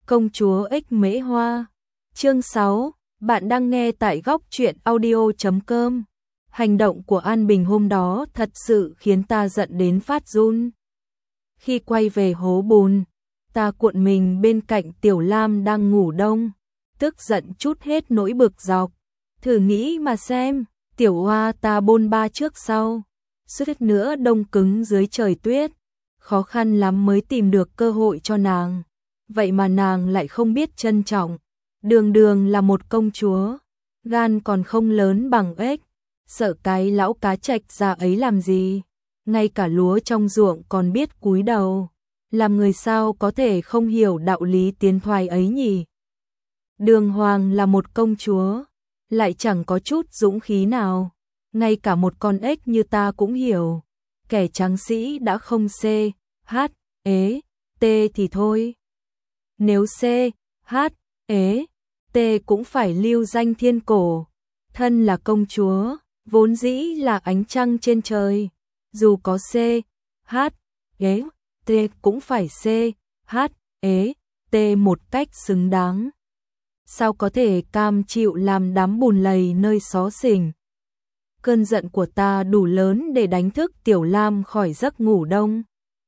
Công chúa ích mễ hoa. Chương 6, bạn đang nghe tại góc truyện audio.com. Hành động của An Bình hôm đó thật sự khiến ta giận đến phát run. Khi quay về hố bùn, ta cuộn mình bên cạnh Tiểu Lam đang ngủ đông, tức giận chút hết nỗi bực dọc. Thử nghĩ mà xem, Tiểu Hoa ta bôn ba trước sau, suýt nữa đông cứng dưới trời tuyết, khó khăn lắm mới tìm được cơ hội cho nàng. Vậy mà nàng lại không biết trân trọng, đường đường là một công chúa, gan còn không lớn bằng ếch, sợ cái lão cá trạch già ấy làm gì, ngay cả lúa trong ruộng còn biết cúi đầu, làm người sao có thể không hiểu đạo lý tiến thoái ấy nhỉ. Đường Hoàng là một công chúa, lại chẳng có chút dũng khí nào, ngay cả một con ếch như ta cũng hiểu, kẻ tráng sĩ đã không C, H, ế, T thì thôi. Nếu C, H, ế, T cũng phải lưu danh thiên cổ, thân là công chúa, vốn dĩ là ánh trăng trên trời, dù có C, H, ế, T cũng phải C, H, ế, T một cách xứng đáng. Sao có thể cam chịu làm đám bùn lầy nơi xó xỉnh. Cơn giận của ta đủ lớn để đánh thức Tiểu Lam khỏi giấc ngủ đông.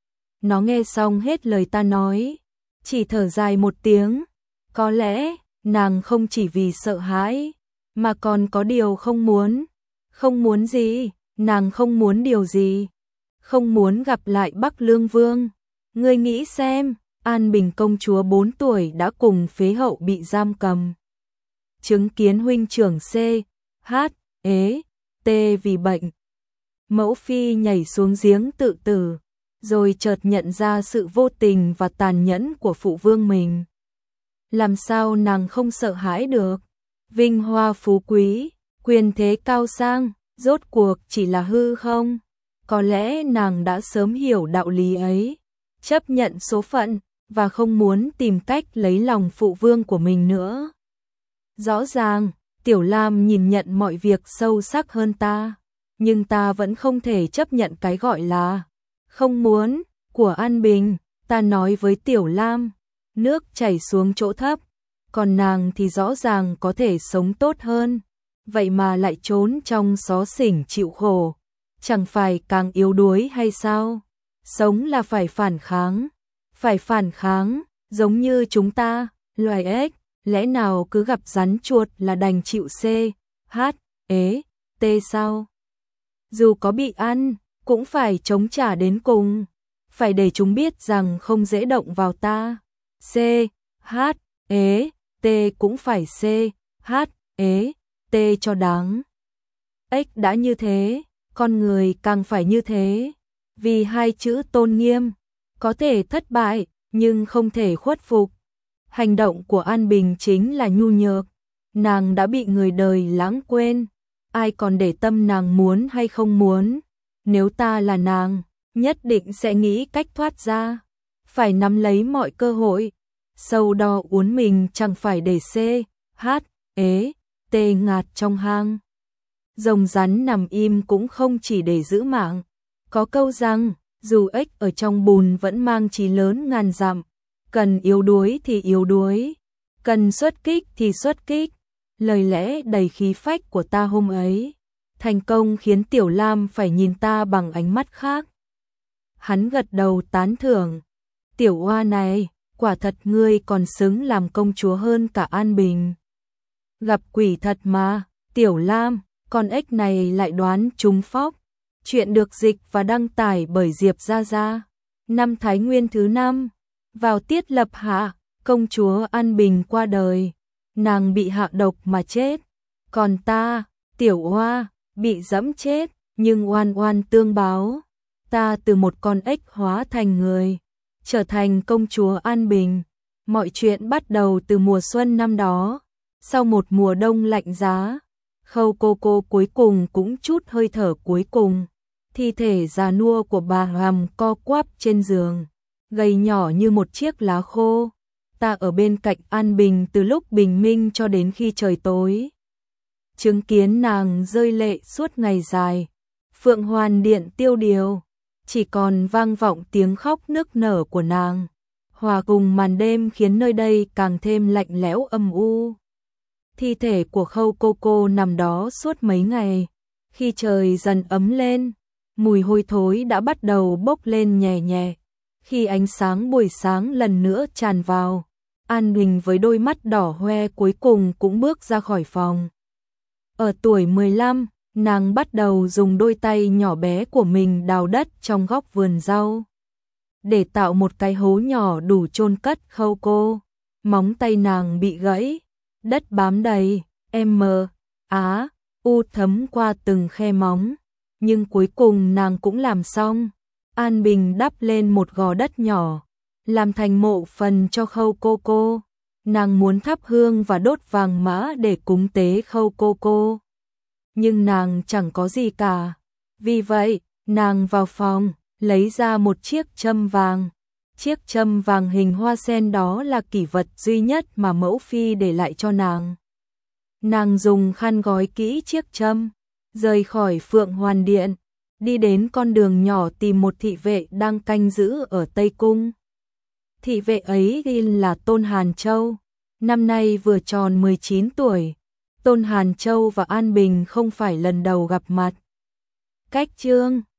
Nó nghe xong hết lời ta nói, chỉ thở dài một tiếng, có lẽ nàng không chỉ vì sợ hãi, mà còn có điều không muốn. Không muốn gì? Nàng không muốn điều gì? Không muốn gặp lại Bắc Lương Vương. Ngươi nghĩ xem, An Bình công chúa 4 tuổi đã cùng phế hậu bị giam cầm. Chứng kiến huynh trưởng C, H, ế, T vì bệnh. Mẫu phi nhảy xuống giếng tự tử, rồi chợt nhận ra sự vô tình và tàn nhẫn của phụ vương mình. Làm sao nàng không sợ hãi được? Vinh hoa phú quý, quyền thế cao sang, rốt cuộc chỉ là hư không? Có lẽ nàng đã sớm hiểu đạo lý ấy, chấp nhận số phận, và không muốn tìm cách lấy lòng phụ vương của mình nữa. Rõ ràng, Tiểu Lam nhìn nhận mọi việc sâu sắc hơn ta, nhưng ta vẫn không thể chấp nhận cái gọi là không muốn của An Bình. Ta nói với Tiểu Lam, nước chảy xuống chỗ thấp, còn nàng thì rõ ràng có thể sống tốt hơn, vậy mà lại trốn trong xó xỉnh chịu khổ, chẳng phải càng yếu đuối hay sao? Sống là phải phản kháng, giống như chúng ta, loài ếch, lẽ nào cứ gặp rắn chuột là đành chịu C, H, ế, T sao? Dù có bị ăn, cũng phải chống trả đến cùng, phải để chúng biết rằng không dễ động vào ta. C, H, ế, T cũng phải C, H, ế, T cho đáng. Ếch đã như thế, con người càng phải như thế, vì hai chữ tôn nghiêm, có thể thất bại, nhưng không thể khuất phục. Hành động của An Bình chính là nhu nhược, nàng đã bị người đời lãng quên, ai còn để tâm nàng muốn hay không muốn. Nếu ta là nàng, nhất định sẽ nghĩ cách thoát ra, phải nắm lấy mọi cơ hội, sâu đo uốn mình chẳng phải để C, H, ế, T ngạt trong hang. Rồng rắn nằm im cũng không chỉ để giữ mạng, có câu rằng, dù ếch ở trong bùn vẫn mang chí lớn ngàn dặm, cần yếu đuối thì yếu đuối, cần xuất kích thì xuất kích. Lời lẽ đầy khí phách của ta hôm ấy, thành công khiến Tiểu Lam phải nhìn ta bằng ánh mắt khác. Hắn gật đầu tán thưởng, Tiểu Hoa này, quả thật ngươi còn xứng làm công chúa hơn cả An Bình. Gặp quỷ thật mà, Tiểu Lam, con ếch này lại đoán trúng phóc. Chuyện được dịch và đăng tải bởi Diệp Gia Gia. Năm Thái Nguyên thứ 5, vào tiết lập hạ, công chúa An Bình qua đời, nàng bị hạ độc mà chết, còn ta, Tiểu Hoa, bị dẫm chết, nhưng oan oan tương báo, ta từ một con ếch hóa thành người, trở thành công chúa An Bình. Mọi chuyện bắt đầu từ mùa xuân năm đó, sau một mùa đông lạnh giá, Khâu cô cuối cùng cũng chút hơi thở cuối cùng. Thi thể già nua của bà Hàm co quắp trên giường, gầy nhỏ như một chiếc lá khô. Ta ở bên cạnh An Bình từ lúc bình minh cho đến khi trời tối, chứng kiến nàng rơi lệ suốt ngày dài. Phượng Hoàn Điện tiêu điều, chỉ còn vang vọng tiếng khóc nức nở của nàng. hòa cùng màn đêm khiến nơi đây càng thêm lạnh lẽo âm u. Thi thể của Khâu cô nằm đó suốt mấy ngày. Khi trời dần ấm lên, mùi hôi thối đã bắt đầu bốc lên nhẹ nhẹ. Khi ánh sáng buổi sáng lần nữa tràn vào, An Bình với đôi mắt đỏ hoe cuối cùng cũng bước ra khỏi phòng. Ở tuổi 15, nàng bắt đầu dùng đôi tay nhỏ bé của mình đào đất trong góc vườn rau, để tạo một cái hố nhỏ đủ chôn cất Khâu cô. Móng tay nàng bị gãy, đất bám đầy, u thấm qua từng khe móng, nhưng cuối cùng nàng cũng làm xong. An Bình đắp lên một gò đất nhỏ, làm thành mộ phần cho Khâu cô. Nàng muốn thắp hương và đốt vàng mã để cúng tế Khâu cô. Nhưng nàng chẳng có gì cả. Vì vậy, nàng vào phòng, lấy ra một chiếc châm vàng. Chiếc châm vàng hình hoa sen đó là kỷ vật duy nhất mà mẫu phi để lại cho nàng. Nàng dùng khăn gói kỹ chiếc châm, rời khỏi Phượng Hoàn Điện, đi đến con đường nhỏ tìm một thị vệ đang canh giữ ở Tây Cung. Thị vệ ấy là Tôn Hàn Châu, năm nay vừa tròn 19 tuổi. Tôn Hàn Châu và An Bình không phải lần đầu gặp mặt. Cách chương